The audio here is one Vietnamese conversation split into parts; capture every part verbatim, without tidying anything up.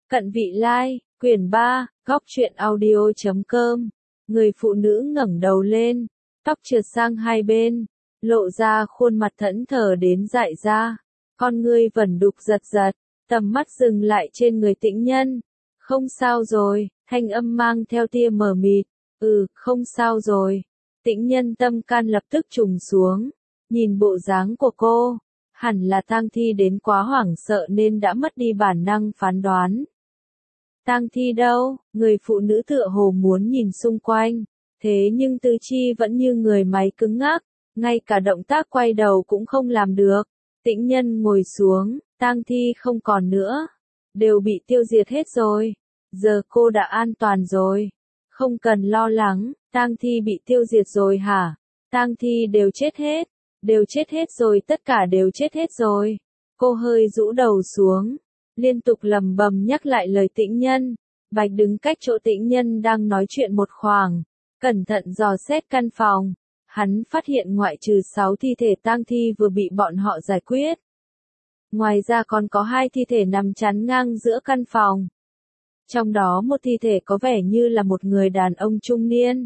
Cận vị lai, quyển ba, góc truyện audio chấm com. Người phụ nữ ngẩng đầu lên, tóc trượt sang hai bên, lộ ra khuôn mặt thẫn thờ đến dại ra. Con ngươi vẩn đục giật giật, tầm mắt dừng lại trên người Tĩnh Nhân. Không sao rồi, thanh âm mang theo tia mờ mịt. Ừ, không sao rồi. Tĩnh Nhân tâm can lập tức trùng xuống. Nhìn bộ dáng của cô, hẳn là tang thi đến quá hoảng sợ nên đã mất đi bản năng phán đoán. Tang thi đâu? Người phụ nữ tựa hồ muốn nhìn xung quanh, thế nhưng tứ chi vẫn như người máy cứng ngắc, ngay cả động tác quay đầu cũng không làm được. Tĩnh Nhân ngồi xuống, tang thi không còn nữa, đều bị tiêu diệt hết rồi. Giờ cô đã an toàn rồi, không cần lo lắng. Tang thi bị tiêu diệt rồi hả? Tang thi đều chết hết, đều chết hết rồi, tất cả đều chết hết rồi. Cô hơi rũ đầu xuống, liên tục lầm bầm nhắc lại lời Tĩnh Nhân. Bạch đứng cách chỗ Tĩnh Nhân đang nói chuyện một khoảng, cẩn thận dò xét căn phòng. Hắn phát hiện ngoại trừ sáu thi thể tang thi vừa bị bọn họ giải quyết, ngoài ra còn có hai thi thể nằm chắn ngang giữa căn phòng. Trong đó một thi thể có vẻ như là một người đàn ông trung niên.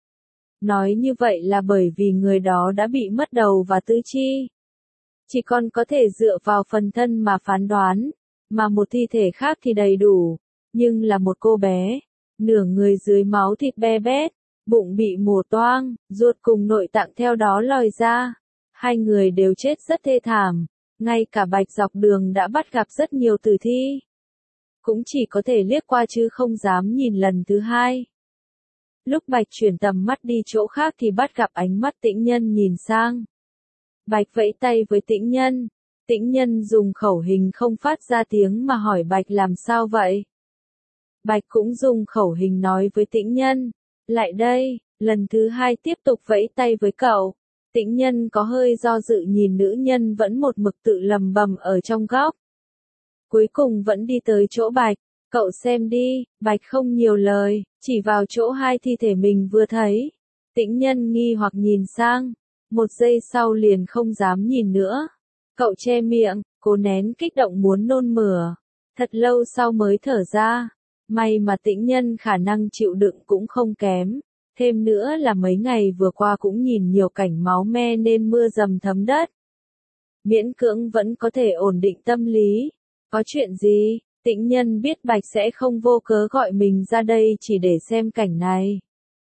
Nói như vậy là bởi vì người đó đã bị mất đầu và tứ chi, chỉ còn có thể dựa vào phần thân mà phán đoán, mà một thi thể khác thì đầy đủ, nhưng là một cô bé, nửa người dưới máu thịt be bét, bụng bị mổ toang, ruột cùng nội tạng theo đó lòi ra. Hai người đều chết rất thê thảm, ngay cả Bạch dọc đường đã bắt gặp rất nhiều tử thi, cũng chỉ có thể liếc qua chứ không dám nhìn lần thứ hai. Lúc Bạch chuyển tầm mắt đi chỗ khác thì bắt gặp ánh mắt Tĩnh Nhân nhìn sang. Bạch vẫy tay với Tĩnh Nhân. Tĩnh Nhân dùng khẩu hình không phát ra tiếng mà hỏi Bạch làm sao vậy. Bạch cũng dùng khẩu hình nói với Tĩnh Nhân, lại đây. Lần thứ hai tiếp tục vẫy tay với cậu. Tĩnh Nhân có hơi do dự nhìn nữ nhân vẫn một mực tự lầm bầm ở trong góc. Cuối cùng vẫn đi tới chỗ Bạch. Cậu xem đi. Bạch không nhiều lời, chỉ vào chỗ hai thi thể mình vừa thấy. Tĩnh Nhân nghi hoặc nhìn sang, một giây sau liền không dám nhìn nữa. Cậu che miệng, cố nén kích động muốn nôn mửa. Thật lâu sau mới thở ra. May mà Tĩnh Nhân khả năng chịu đựng cũng không kém. Thêm nữa là mấy ngày vừa qua cũng nhìn nhiều cảnh máu me nên mưa dầm thấm đất. Miễn cưỡng vẫn có thể ổn định tâm lý. Có chuyện gì? Tĩnh Nhân biết Bạch sẽ không vô cớ gọi mình ra đây chỉ để xem cảnh này.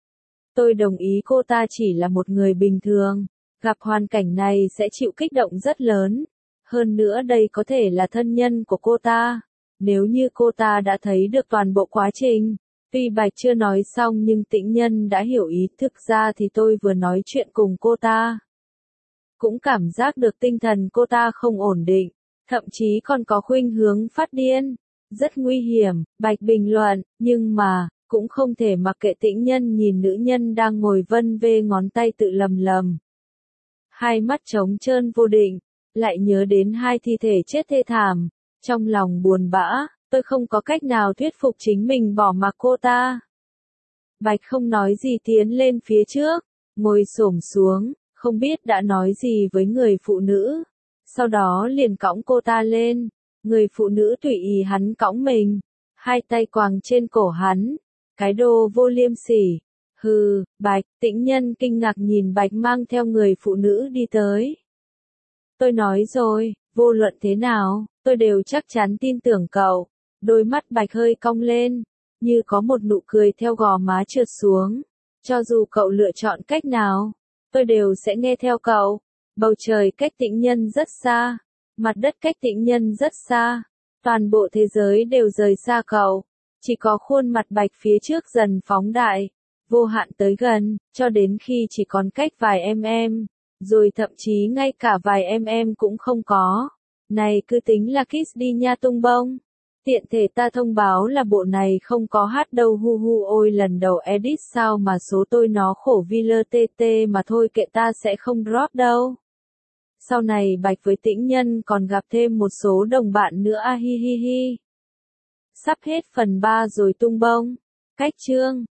Tôi đồng ý cô ta chỉ là một người bình thường, gặp hoàn cảnh này sẽ chịu kích động rất lớn. Hơn nữa đây có thể là thân nhân của cô ta. Nếu như cô ta đã thấy được toàn bộ quá trình. Tuy Bạch chưa nói xong nhưng Tĩnh Nhân đã hiểu ý, thực ra thì tôi vừa nói chuyện cùng cô ta, cũng cảm giác được tinh thần cô ta không ổn định, thậm chí còn có khuynh hướng phát điên. Rất nguy hiểm, Bạch bình luận, nhưng mà, cũng không thể mặc kệ Tĩnh Nhân nhìn nữ nhân đang ngồi vân vê ngón tay tự lầm lầm. Hai mắt trống trơn vô định, lại nhớ đến hai thi thể chết thê thảm, trong lòng buồn bã. Tôi không có cách nào thuyết phục chính mình bỏ mặc cô ta. Bạch không nói gì tiến lên phía trước, ngồi xổm xuống, không biết đã nói gì với người phụ nữ. Sau đó liền cõng cô ta lên, người phụ nữ tùy ý hắn cõng mình, hai tay quàng trên cổ hắn, cái đồ vô liêm sỉ. Hừ, Bạch. Tĩnh Nhân kinh ngạc nhìn Bạch mang theo người phụ nữ đi tới. Tôi nói rồi, vô luận thế nào, tôi đều chắc chắn tin tưởng cậu. Đôi mắt Bạch hơi cong lên, như có một nụ cười theo gò má trượt xuống. Cho dù cậu lựa chọn cách nào, tôi đều sẽ nghe theo cậu. Bầu trời cách Tĩnh Nhân rất xa, mặt đất cách Tĩnh Nhân rất xa, toàn bộ thế giới đều rời xa cậu. Chỉ có khuôn mặt Bạch phía trước dần phóng đại, vô hạn tới gần, cho đến khi chỉ còn cách vài mm, rồi thậm chí ngay cả vài mm cũng không có. Này cứ tính là kiss đi nha tung bông. Tiện thể ta thông báo là bộ này không có hát đâu, hu hu. Ôi lần đầu edit sao mà số tôi nó khổ vi lơ tê tê mà thôi, kệ, ta sẽ không drop đâu. Sau này Bạch với Tĩnh Nhân còn gặp thêm một số đồng bạn nữa, a hi hi hi. Sắp hết phần ba rồi tung bông. Cách chương